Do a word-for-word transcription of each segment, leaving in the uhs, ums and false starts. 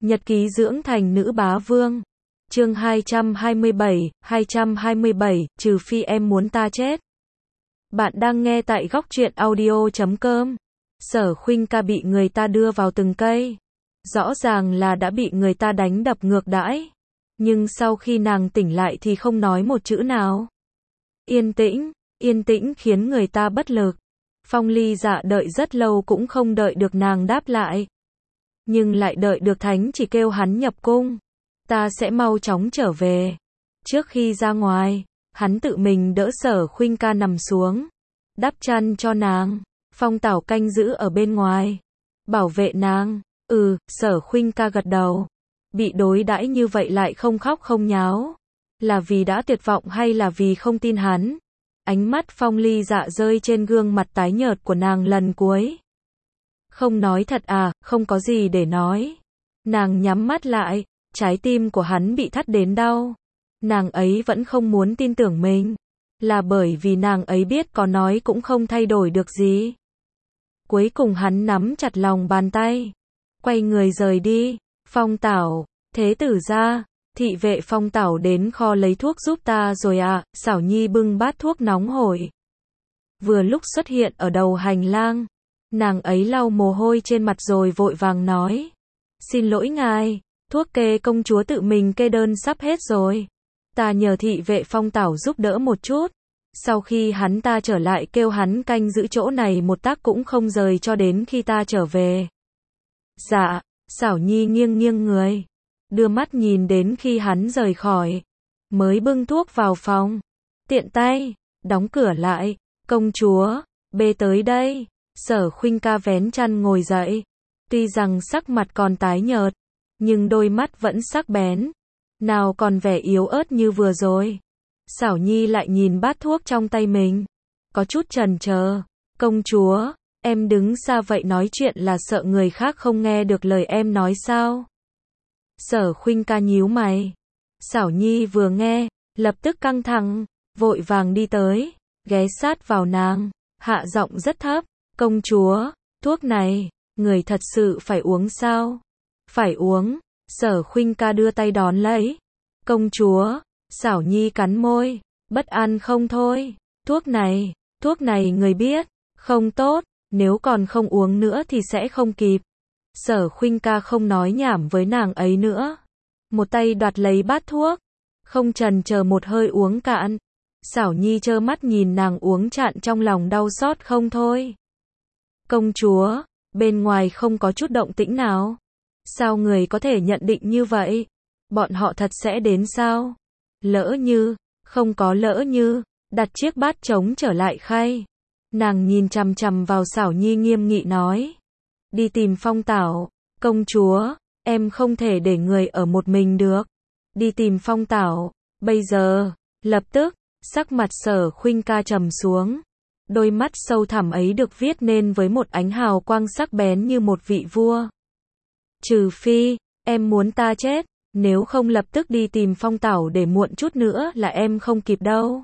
Nhật ký dưỡng thành nữ bá vương. Chương hai trăm hai mươi bảy, hai trăm hai mươi bảy, trừ phi em muốn ta chết. Bạn đang nghe tại góc truyện audio chấm com. Sở Khuynh ca bị người ta đưa vào từng cây. Rõ ràng là đã bị người ta đánh đập ngược đãi. Nhưng sau khi nàng tỉnh lại thì không nói một chữ nào. Yên tĩnh, yên tĩnh khiến người ta bất lực. Phong Ly Dạ đợi rất lâu cũng không đợi được nàng đáp lại. Nhưng lại đợi được thánh chỉ kêu hắn nhập cung. Ta sẽ mau chóng trở về. Trước khi ra ngoài, hắn tự mình đỡ Sở Khuynh ca nằm xuống. Đắp chăn cho nàng. Phong Tảo canh giữ ở bên ngoài. Bảo vệ nàng. Ừ, Sở Khuynh ca gật đầu. Bị đối đãi như vậy lại không khóc không nháo. Là vì đã tuyệt vọng hay là vì không tin hắn? Ánh mắt Phong Ly Dạ rơi trên gương mặt tái nhợt của nàng lần cuối. Không nói thật à, không có gì để nói. Nàng nhắm mắt lại, trái tim của hắn bị thắt đến đau. Nàng ấy vẫn không muốn tin tưởng mình. Là bởi vì nàng ấy biết có nói cũng không thay đổi được gì. Cuối cùng hắn nắm chặt lòng bàn tay. Quay người rời đi. Phong Tảo, thế tử gia, thị vệ Phong Tảo đến kho lấy thuốc giúp ta rồi à, Xảo Nhi bưng bát thuốc nóng hổi. Vừa lúc xuất hiện ở đầu hành lang. Nàng ấy lau mồ hôi trên mặt rồi vội vàng nói. Xin lỗi ngài, thuốc kê công chúa tự mình kê đơn sắp hết rồi. Ta nhờ thị vệ Phong Tảo giúp đỡ một chút. Sau khi hắn ta trở lại kêu hắn canh giữ chỗ này một tác cũng không rời cho đến khi ta trở về. Dạ, Xảo Nhi nghiêng nghiêng người. Đưa mắt nhìn đến khi hắn rời khỏi. Mới bưng thuốc vào phòng. Tiện tay, đóng cửa lại. Công chúa, bê tới đây. Sở Khuynh ca vén chăn ngồi dậy. Tuy rằng sắc mặt còn tái nhợt, nhưng đôi mắt vẫn sắc bén. Nào còn vẻ yếu ớt như vừa rồi. Xảo Nhi lại nhìn bát thuốc trong tay mình. Có chút chần chờ. Công chúa, em đứng xa vậy nói chuyện là sợ người khác không nghe được lời em nói sao? Sở Khuynh ca nhíu mày. Xảo Nhi vừa nghe, lập tức căng thẳng, vội vàng đi tới, ghé sát vào nàng, hạ giọng rất thấp. Công chúa, thuốc này, người thật sự phải uống sao? Phải uống. Sở Khuynh ca đưa tay đón lấy. Công chúa, Xảo Nhi cắn môi, bất an không thôi. Thuốc này, thuốc này người biết, không tốt, nếu còn không uống nữa thì sẽ không kịp. Sở Khuynh ca không nói nhảm với nàng ấy nữa. Một tay đoạt lấy bát thuốc, không chần chờ một hơi uống cạn. Xảo Nhi trơ mắt nhìn nàng uống cạn trong lòng đau xót không thôi. Công chúa, bên ngoài không có chút động tĩnh nào. Sao người có thể nhận định như vậy? Bọn họ thật sẽ đến sao? Lỡ như, không có lỡ như, đặt chiếc bát trống trở lại khay. Nàng nhìn chằm chằm vào Xảo Nhi nghiêm nghị nói. Đi tìm Phong Tảo, công chúa, em không thể để người ở một mình được. Đi tìm Phong Tảo, bây giờ, lập tức, sắc mặt Sở Khuynh ca trầm xuống. Đôi mắt sâu thẳm ấy được viết nên với một ánh hào quang sắc bén như một vị vua. Trừ phi, em muốn ta chết, nếu không lập tức đi tìm Phong Tảo để muộn chút nữa là em không kịp đâu.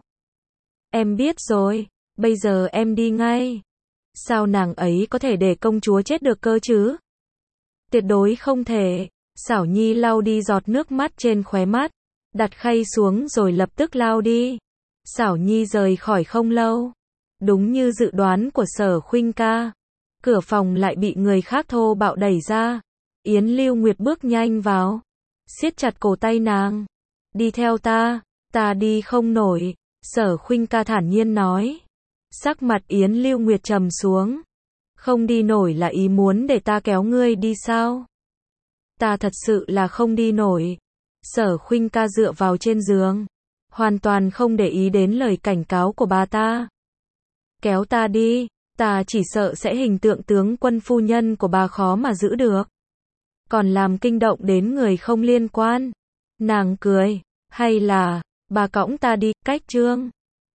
Em biết rồi, bây giờ em đi ngay. Sao nàng ấy có thể để công chúa chết được cơ chứ? Tuyệt đối không thể. Xảo Nhi lau đi giọt nước mắt trên khóe mắt, đặt khay xuống rồi lập tức lao đi. Xảo Nhi rời khỏi không lâu. Đúng như dự đoán của Sở Khuynh ca, cửa phòng lại bị người khác thô bạo đẩy ra. Yến Lưu Nguyệt bước nhanh vào, siết chặt cổ tay nàng. Đi theo ta, ta đi không nổi. Sở Khuynh ca thản nhiên nói. Sắc mặt Yến Lưu Nguyệt trầm xuống. Không đi nổi là ý muốn để ta kéo ngươi đi sao? Ta thật sự là không đi nổi. Sở Khuynh ca dựa vào trên giường, hoàn toàn không để ý đến lời cảnh cáo của bà ta. Kéo ta đi, ta chỉ sợ sẽ hình tượng tướng quân phu nhân của bà khó mà giữ được. Còn làm kinh động đến người không liên quan. Nàng cười, hay là, bà cõng ta đi, cách trương.